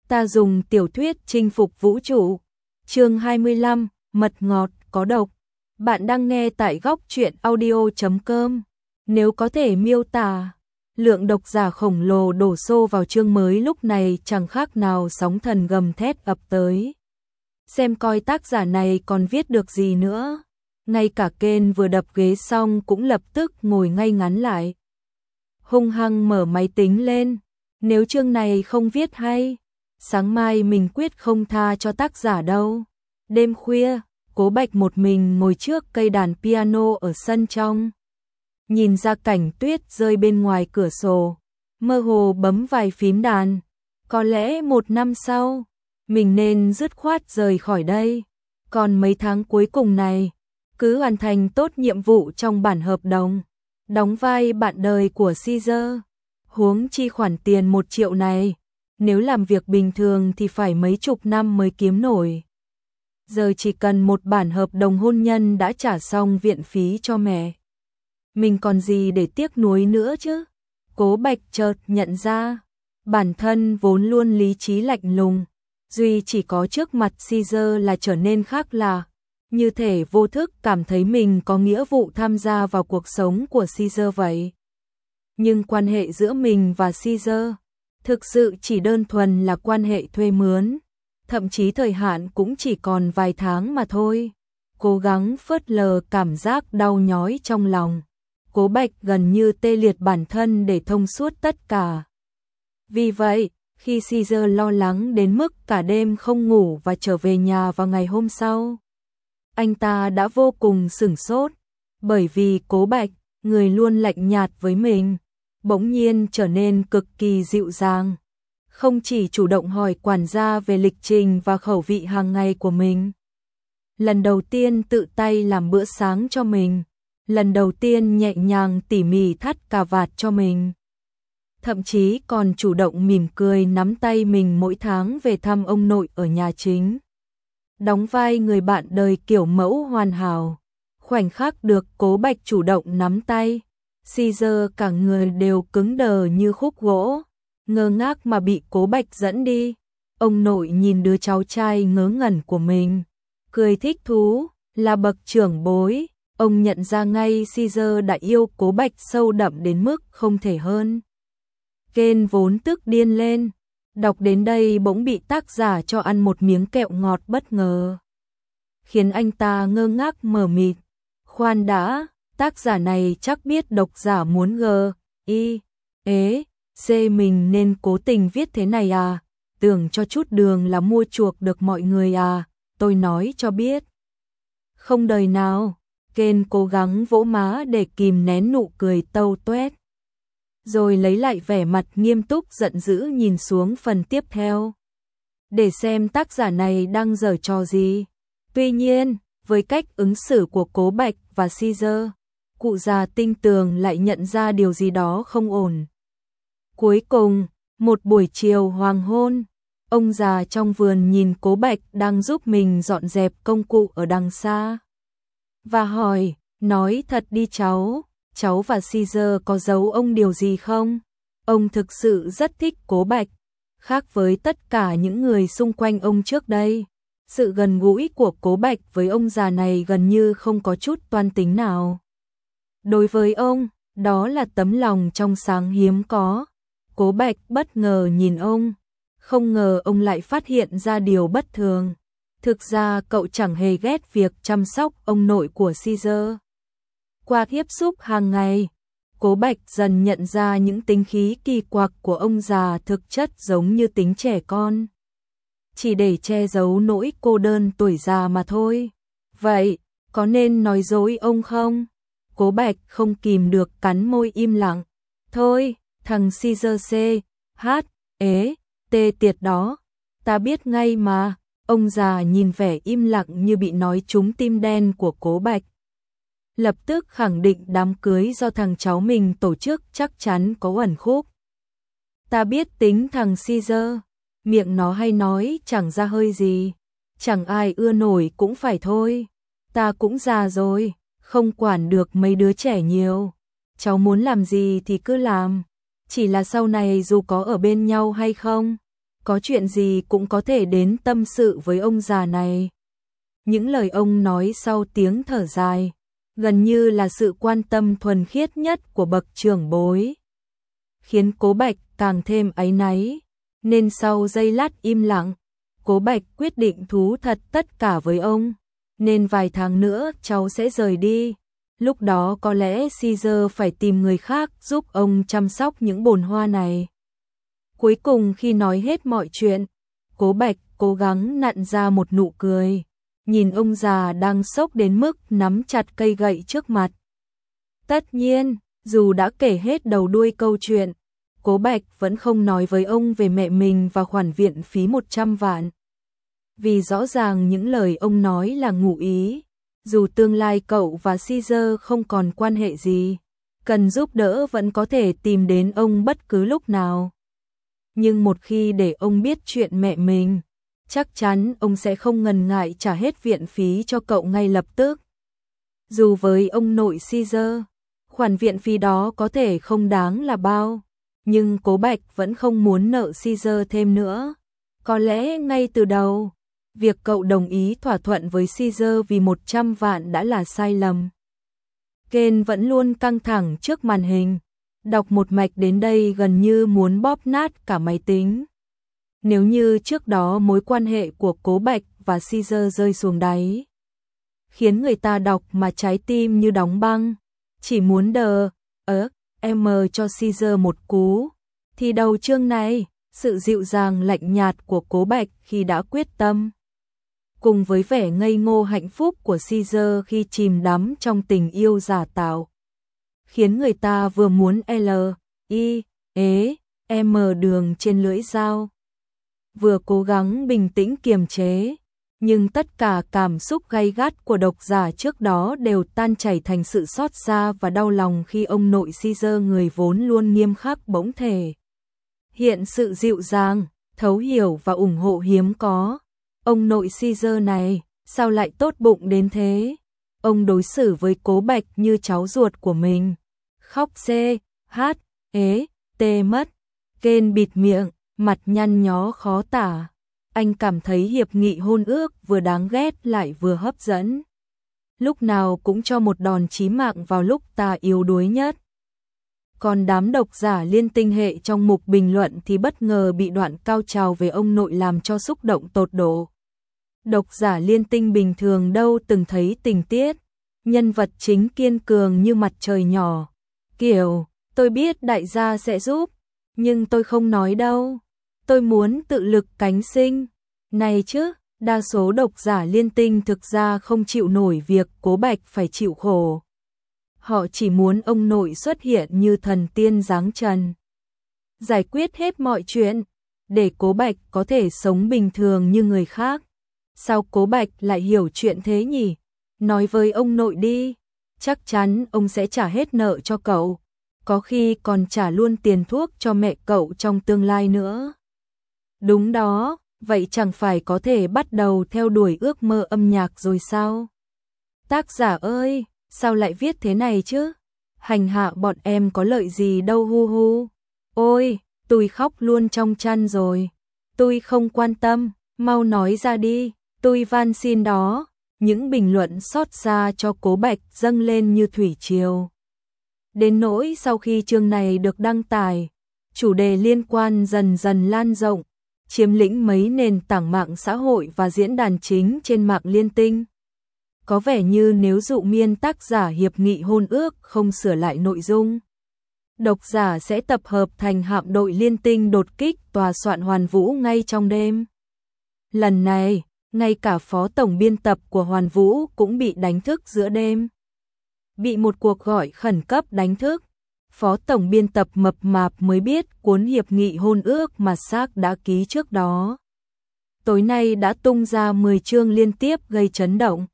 Ta dùng tiểu thuyết chinh phục vũ trụ. Chương 25, mật ngọt có độc. Bạn đang nghe tại góc truyện audio.com. Nếu có thể miêu tả, lượng độc giả khổng lồ đổ xô vào chương mới lúc này chẳng khác nào sóng thần gầm thét ập tới. Xem coi tác giả này còn viết được gì nữa. Ngay cả Ken vừa đập ghế xong cũng lập tức ngồi ngay ngắn lại. Hung hăng mở máy tính lên. Nếu chương này không viết hay, sáng mai mình quyết không tha cho tác giả đâu. Đêm khuya, Cố Bạch một mình ngồi trước cây đàn piano ở sân trong. Nhìn ra cảnh tuyết rơi bên ngoài cửa sổ, mơ hồ bấm vài phím đàn. Có lẽ 1 năm sau, mình nên dứt khoát rời khỏi đây. Còn mấy tháng cuối cùng này, cứ hoàn thành tốt nhiệm vụ trong bản hợp đồng, đóng vai bạn đời của Caesar. Huống chi khoản tiền 1 triệu này, nếu làm việc bình thường thì phải mấy chục năm mới kiếm nổi. Giờ chỉ cần một bản hợp đồng hôn nhân đã trả xong viện phí cho mẹ. Mình còn gì để tiếc nuối nữa chứ? Cố Bạch chợt nhận ra, bản thân vốn luôn lý trí lạnh lùng, duy chỉ có trước mặt Caesar là trở nên khác lạ, như thể vô thức cảm thấy mình có nghĩa vụ tham gia vào cuộc sống của Caesar vậy. Nhưng quan hệ giữa mình và Caesar thực sự chỉ đơn thuần là quan hệ thuê mướn, thậm chí thời hạn cũng chỉ còn vài tháng mà thôi. Cố gắng phớt lờ cảm giác đau nhói trong lòng, Cố Bạch gần như tê liệt bản thân để thông suốt tất cả. Vì vậy, khi Caesar lo lắng đến mức cả đêm không ngủ và trở về nhà vào ngày hôm sau, anh ta đã vô cùng sửng sốt, bởi vì Cố Bạch, người luôn lạnh nhạt với mình, bỗng nhiên trở nên cực kỳ dịu dàng. Không chỉ chủ động hỏi quản gia về lịch trình và khẩu vị hàng ngày của mình. Lần đầu tiên tự tay làm bữa sáng cho mình. Lần đầu tiên nhẹ nhàng tỉ mỉ thắt cà vạt cho mình. Thậm chí còn chủ động mỉm cười nắm tay mình mỗi tháng về thăm ông nội ở nhà chính. Đóng vai người bạn đời kiểu mẫu hoàn hảo. Khoảnh khắc được Cố Bạch chủ động nắm tay, Caesar cả người đều cứng đờ như khúc gỗ, ngơ ngác mà bị Cố Bạch dẫn đi. Ông nội nhìn đứa cháu trai ngớ ngẩn của mình, cười thích thú, là bậc trưởng bối, ông nhận ra ngay Caesar đã yêu Cố Bạch sâu đậm đến mức không thể hơn. Ken vốn tức điên lên, đọc đến đây bỗng bị tác giả cho ăn một miếng kẹo ngọt bất ngờ, khiến anh ta ngơ ngác mờ mịt. Khoan đã, tác giả này chắc biết độc giả muốn C mình nên cố tình viết thế này à, tưởng cho chút đường là mua chuộc được mọi người à, tôi nói cho biết. Không đời nào, Ken cố gắng vỗ má để kìm nén nụ cười tâu tuét, rồi lấy lại vẻ mặt nghiêm túc giận dữ nhìn xuống phần tiếp theo, để xem tác giả này đang giở trò gì. Tuy nhiên, với cách ứng xử của Cố Bạch và Caesar, cụ già tinh tường lại nhận ra điều gì đó không ổn. Cuối cùng, một buổi chiều hoàng hôn, ông già trong vườn nhìn Cố Bạch đang giúp mình dọn dẹp công cụ ở đằng xa, và hỏi, nói thật đi cháu và Caesar có giấu ông điều gì không? Ông thực sự rất thích Cố Bạch, khác với tất cả những người xung quanh ông trước đây. Sự gần gũi của Cố Bạch với ông già này gần như không có chút toan tính nào. Đối với ông, đó là tấm lòng trong sáng hiếm có. Cố Bạch bất ngờ nhìn ông, không ngờ ông lại phát hiện ra điều bất thường. Thực ra cậu chẳng hề ghét việc chăm sóc ông nội của Caesar. Qua tiếp xúc hàng ngày, Cố Bạch dần nhận ra những tính khí kỳ quặc của ông già thực chất giống như tính trẻ con, chỉ để che giấu nỗi cô đơn tuổi già mà thôi. Vậy, có nên nói dối ông không? Cố Bạch không kìm được cắn môi im lặng. Thôi, thằng Caesar tiệt đó, ta biết ngay mà. Ông già nhìn vẻ im lặng như bị nói trúng tim đen của Cố Bạch, lập tức khẳng định đám cưới do thằng cháu mình tổ chức chắc chắn có uẩn khúc. Ta biết tính thằng Caesar, miệng nó hay nói chẳng ra hơi gì, chẳng ai ưa nổi cũng phải thôi. Ta cũng già rồi, không quản được mấy đứa trẻ nhiều. Cháu muốn làm gì thì cứ làm, chỉ là sau này dù có ở bên nhau hay không, có chuyện gì cũng có thể đến tâm sự với ông già này. Những lời ông nói sau tiếng thở dài, gần như là sự quan tâm thuần khiết nhất của bậc trưởng bối, khiến Cố Bạch càng thêm áy náy, nên sau giây lát im lặng, Cố Bạch quyết định thú thật tất cả với ông, nên vài tháng nữa cháu sẽ rời đi. Lúc đó có lẽ Caesar phải tìm người khác giúp ông chăm sóc những bồn hoa này. Cuối cùng khi nói hết mọi chuyện, Cố Bạch cố gắng nặn ra một nụ cười, nhìn ông già đang sốc đến mức nắm chặt cây gậy trước mặt. Tất nhiên, dù đã kể hết đầu đuôi câu chuyện, Cố Bạch vẫn không nói với ông về mẹ mình và khoản viện phí 100 vạn. Vì rõ ràng những lời ông nói là ngụ ý, dù tương lai cậu và Caesar không còn quan hệ gì, cần giúp đỡ vẫn có thể tìm đến ông bất cứ lúc nào. Nhưng một khi để ông biết chuyện mẹ mình, chắc chắn ông sẽ không ngần ngại trả hết viện phí cho cậu ngay lập tức. Dù với ông nội Caesar, khoản viện phí đó có thể không đáng là bao, nhưng Cố Bạch vẫn không muốn nợ Caesar thêm nữa. Có lẽ ngay từ đầu, việc cậu đồng ý thỏa thuận với Caesar vì 100 vạn đã là sai lầm. Ken vẫn luôn căng thẳng trước màn hình, đọc một mạch đến đây gần như muốn bóp nát cả máy tính. Nếu như trước đó mối quan hệ của Cố Bạch và Caesar rơi xuống đáy, khiến người ta đọc mà trái tim như đóng băng, chỉ muốn cho Caesar một cú, thì đầu chương này, sự dịu dàng lạnh nhạt của Cố Bạch khi đã quyết tâm, cùng với vẻ ngây ngô hạnh phúc của Caesar khi chìm đắm trong tình yêu giả tạo, khiến người ta vừa muốn đường trên lưỡi dao, vừa cố gắng bình tĩnh kiềm chế, nhưng tất cả cảm xúc gay gắt của độc giả trước đó đều tan chảy thành sự xót xa và đau lòng khi ông nội Caesar, người vốn luôn nghiêm khắc, bỗng thể hiện sự dịu dàng, thấu hiểu và ủng hộ hiếm có. Ông nội Caesar này, sao lại tốt bụng đến thế? Ông đối xử với Cố Bạch như cháu ruột của mình. Khóc mất. Ken bịt miệng, mặt nhăn nhó khó tả. Anh cảm thấy hiệp nghị hôn ước vừa đáng ghét lại vừa hấp dẫn. Lúc nào cũng cho một đòn chí mạng vào lúc ta yếu đuối nhất. Còn đám độc giả liên tinh hệ trong mục bình luận thì bất ngờ bị đoạn cao trào về ông nội làm cho xúc động tột độ. Độc giả liên tinh bình thường đâu từng thấy tình tiết nhân vật chính kiên cường như mặt trời nhỏ, kiểu tôi biết đại gia sẽ giúp, nhưng tôi không nói đâu, tôi muốn tự lực cánh sinh. Này chứ, đa số độc giả liên tinh thực ra không chịu nổi việc Cố Bạch phải chịu khổ. Họ chỉ muốn ông nội xuất hiện như thần tiên giáng trần, giải quyết hết mọi chuyện, để Cố Bạch có thể sống bình thường như người khác. Sao Cố Bạch lại hiểu chuyện thế nhỉ? Nói với ông nội đi, chắc chắn ông sẽ trả hết nợ cho cậu, có khi còn trả luôn tiền thuốc cho mẹ cậu trong tương lai nữa. Đúng đó, vậy chẳng phải có thể bắt đầu theo đuổi ước mơ âm nhạc rồi sao? Tác giả ơi, sao lại viết thế này chứ? Hành hạ bọn em có lợi gì đâu hu hu. Ôi, tôi khóc luôn trong chăn rồi. Tôi không quan tâm, mau nói ra đi, tôi van xin đó. Những bình luận xót xa cho Cố Bạch dâng lên như thủy triều. Đến nỗi sau khi chương này được đăng tải, chủ đề liên quan dần dần lan rộng, chiếm lĩnh mấy nền tảng mạng xã hội và diễn đàn chính trên mạng liên tinh. Có vẻ như nếu dụ miên tác giả hiệp nghị hôn ước không sửa lại nội dung, độc giả sẽ tập hợp thành hạm đội liên tinh đột kích tòa soạn Hoàn Vũ ngay trong đêm. Lần này, ngay cả phó tổng biên tập của Hoàn Vũ cũng bị đánh thức giữa đêm. Bị một cuộc gọi khẩn cấp đánh thức, phó tổng biên tập mập mạp mới biết cuốn hiệp nghị hôn ước mà xác đã ký trước đó. Tối nay đã tung ra 10 chương liên tiếp gây chấn động.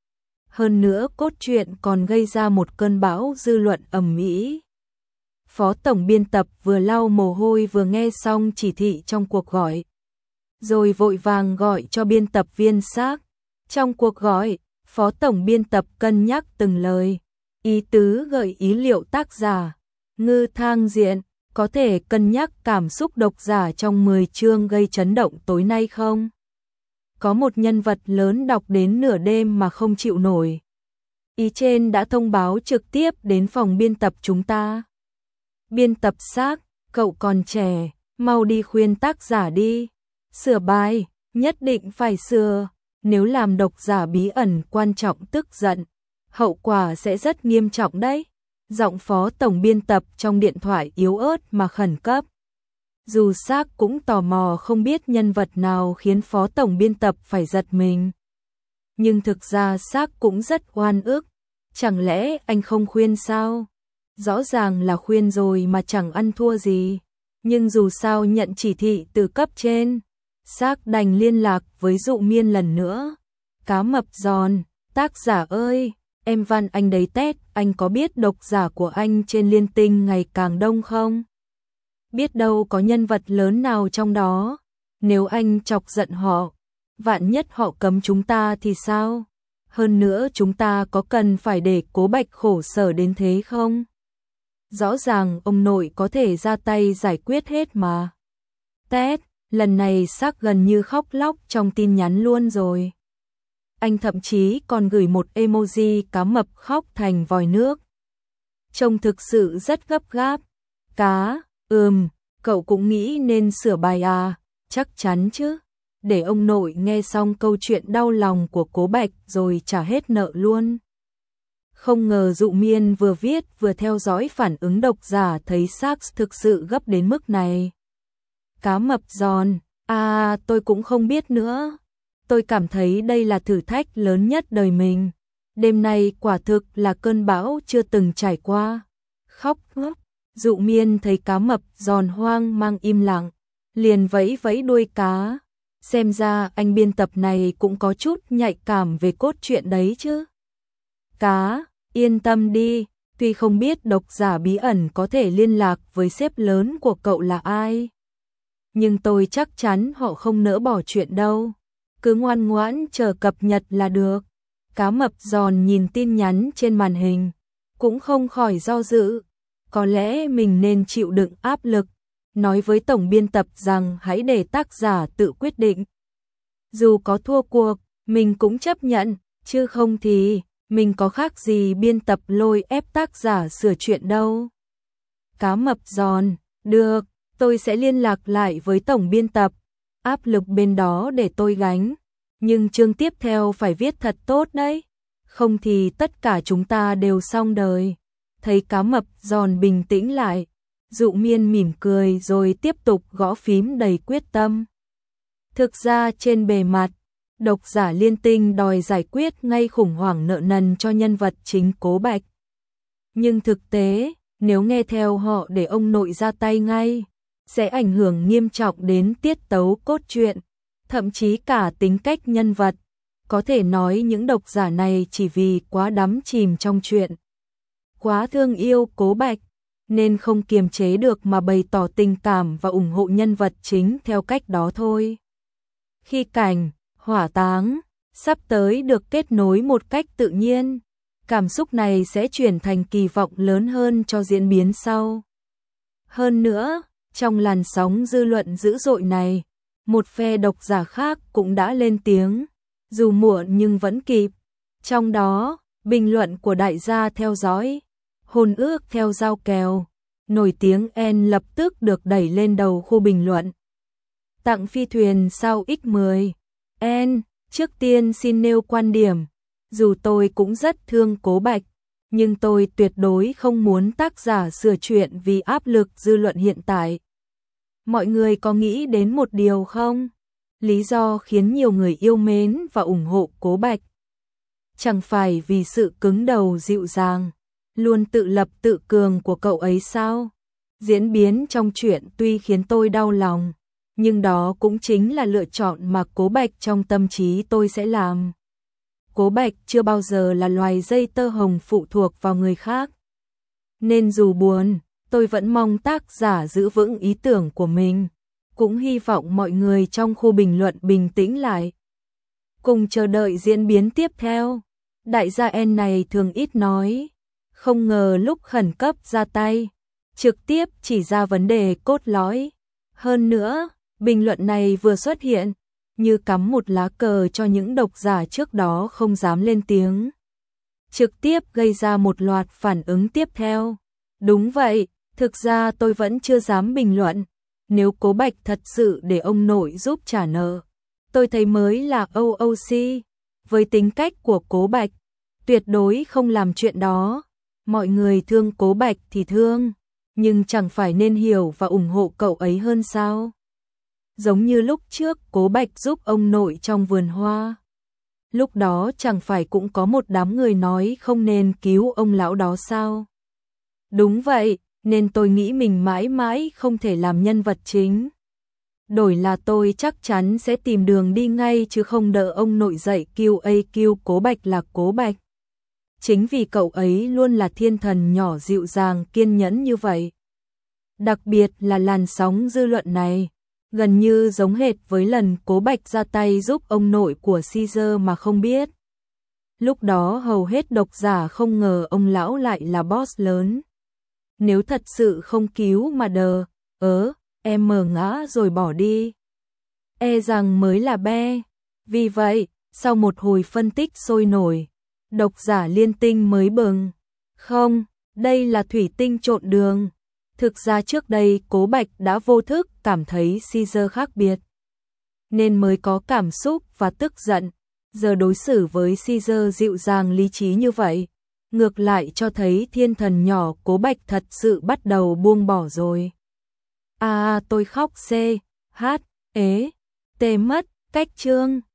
Hơn nữa cốt truyện còn gây ra một cơn bão dư luận ầm ĩ. Phó tổng biên tập vừa lau mồ hôi vừa nghe xong chỉ thị trong cuộc gọi, rồi vội vàng gọi cho biên tập viên xác. Trong cuộc gọi, phó tổng biên tập cân nhắc từng lời, ý tứ gợi ý liệu tác giả Ngư Thang Diện Có thể cân nhắc cảm xúc độc giả trong 10 chương gây chấn động tối nay không? Có một nhân vật lớn đọc đến nửa đêm mà không chịu nổi. Ý trên đã thông báo trực tiếp đến phòng biên tập chúng ta. Biên tập Xác, cậu còn trẻ, mau đi khuyên tác giả đi. Sửa bài, nhất định phải sửa. Nếu làm độc giả bí ẩn quan trọng tức giận, hậu quả sẽ rất nghiêm trọng đấy. Giọng phó tổng biên tập trong điện thoại yếu ớt mà khẩn cấp. Dù Xác cũng tò mò không biết nhân vật nào khiến phó tổng biên tập phải giật mình. Nhưng thực ra Xác cũng rất oan ức. Chẳng lẽ anh không khuyên sao? Rõ ràng là khuyên rồi mà chẳng ăn thua gì. Nhưng dù sao nhận chỉ thị từ cấp trên, Xác đành liên lạc với Dụ Miên lần nữa. Cá mập giòn, tác giả ơi, em van anh đấy tét, anh có biết độc giả của anh trên Liên Tinh ngày càng đông không? Biết đâu có nhân vật lớn nào trong đó, nếu anh chọc giận họ, vạn nhất họ cấm chúng ta thì sao? Hơn nữa chúng ta có cần phải để Cố Bạch khổ sở đến thế không? Rõ ràng ông nội có thể ra tay giải quyết hết mà. Tét, lần này Xác gần như khóc lóc trong tin nhắn luôn rồi. Anh thậm chí còn gửi một emoji cá mập khóc thành vòi nước. Trông thực sự rất gấp gáp. Cá, cậu cũng nghĩ nên sửa bài à, chắc chắn chứ. Để ông nội nghe xong câu chuyện đau lòng của Cố Bạch rồi trả hết nợ luôn. Không ngờ Dụ Miên vừa viết vừa theo dõi phản ứng độc giả thấy Xác thực sự gấp đến mức này. Cá mập giòn, tôi cũng không biết nữa. Tôi cảm thấy đây là thử thách lớn nhất đời mình. Đêm nay quả thực là cơn bão chưa từng trải qua. Khóc ngốc. Dụ Miên thấy cá mập giòn hoang mang im lặng, liền vẫy vẫy đuôi cá. Xem ra anh biên tập này cũng có chút nhạy cảm về cốt truyện đấy chứ. Cá, yên tâm đi, tuy không biết độc giả bí ẩn có thể liên lạc với sếp lớn của cậu là ai, nhưng tôi chắc chắn họ không nỡ bỏ chuyện đâu. Cứ ngoan ngoãn chờ cập nhật là được. Cá mập giòn nhìn tin nhắn trên màn hình, cũng không khỏi do dự. Có lẽ mình nên chịu đựng áp lực, nói với tổng biên tập rằng hãy để tác giả tự quyết định. Dù có thua cuộc, mình cũng chấp nhận, chứ không thì mình có khác gì biên tập lôi ép tác giả sửa chuyện đâu. Cá mập giòn, được, tôi sẽ liên lạc lại với tổng biên tập, áp lực bên đó để tôi gánh. Nhưng chương tiếp theo phải viết thật tốt đấy, không thì tất cả chúng ta đều xong đời. Thấy cá mập giòn bình tĩnh lại, Dụ Miên mỉm cười rồi tiếp tục gõ phím đầy quyết tâm. Thực ra trên bề mặt, độc giả Liên Tinh đòi giải quyết ngay khủng hoảng nợ nần cho nhân vật chính Cố Bạch. Nhưng thực tế, nếu nghe theo họ để ông nội ra tay ngay, sẽ ảnh hưởng nghiêm trọng đến tiết tấu cốt truyện, thậm chí cả tính cách nhân vật. Có thể nói những độc giả này chỉ vì quá đắm chìm trong chuyện, quá thương yêu Cố Bạch, nên không kiềm chế được mà bày tỏ tình cảm và ủng hộ nhân vật chính theo cách đó thôi. Khi cảnh, hỏa táng, sắp tới được kết nối một cách tự nhiên, cảm xúc này sẽ chuyển thành kỳ vọng lớn hơn cho diễn biến sau. Hơn nữa, trong làn sóng dư luận dữ dội này, một phe độc giả khác cũng đã lên tiếng, dù muộn nhưng vẫn kịp. Trong đó, bình luận của đại gia theo dõi, hôn ước theo giao kèo, nổi tiếng N lập tức được đẩy lên đầu khu bình luận. Tặng phi thuyền sao X10. N, trước tiên xin nêu quan điểm, dù tôi cũng rất thương Cố Bạch, nhưng tôi tuyệt đối không muốn tác giả sửa chuyện vì áp lực dư luận hiện tại. Mọi người có nghĩ đến một điều không? Lý do khiến nhiều người yêu mến và ủng hộ Cố Bạch chẳng phải vì sự cứng đầu dịu dàng, luôn tự lập tự cường của cậu ấy sao? Diễn biến trong truyện tuy khiến tôi đau lòng, nhưng đó cũng chính là lựa chọn mà Cố Bạch trong tâm trí tôi sẽ làm. Cố Bạch chưa bao giờ là loài dây tơ hồng phụ thuộc vào người khác. Nên dù buồn, tôi vẫn mong tác giả giữ vững ý tưởng của mình, cũng hy vọng mọi người trong khu bình luận bình tĩnh lại, cùng chờ đợi diễn biến tiếp theo. Đại gia N này thường ít nói, không ngờ lúc khẩn cấp ra tay, trực tiếp chỉ ra vấn đề cốt lõi. Hơn nữa, bình luận này vừa xuất hiện, như cắm một lá cờ cho những độc giả trước đó không dám lên tiếng. Trực tiếp gây ra một loạt phản ứng tiếp theo. Đúng vậy, thực ra tôi vẫn chưa dám bình luận. Nếu Cố Bạch thật sự để ông nội giúp trả nợ, tôi thấy mới là OOC. Với tính cách của Cố Bạch, tuyệt đối không làm chuyện đó. Mọi người thương Cố Bạch thì thương, nhưng chẳng phải nên hiểu và ủng hộ cậu ấy hơn sao? Giống như lúc trước Cố Bạch giúp ông nội trong vườn hoa. Lúc đó chẳng phải cũng có một đám người nói không nên cứu ông lão đó sao? Đúng vậy, nên tôi nghĩ mình mãi mãi không thể làm nhân vật chính. Đổi là tôi chắc chắn sẽ tìm đường đi ngay chứ không đợi ông nội dậy kêu Cố Bạch là Cố Bạch. Chính vì cậu ấy luôn là thiên thần nhỏ dịu dàng kiên nhẫn như vậy. Đặc biệt là làn sóng dư luận này, gần như giống hệt với lần Cố Bạch ra tay giúp ông nội của Caesar mà không biết. Lúc đó hầu hết độc giả không ngờ ông lão lại là boss lớn. Nếu thật sự không cứu mà em mờ ngã rồi bỏ đi, e rằng mới là be. Vì vậy, sau một hồi phân tích sôi nổi, độc giả liên tinh mới bừng. Không, đây là thủy tinh trộn đường. Thực ra trước đây Cố Bạch đã vô thức cảm thấy Caesar khác biệt, nên mới có cảm xúc và tức giận. Giờ đối xử với Caesar dịu dàng lý trí như vậy, ngược lại cho thấy thiên thần nhỏ Cố Bạch thật sự bắt đầu buông bỏ rồi. Tôi khóc tê mất, cách chương.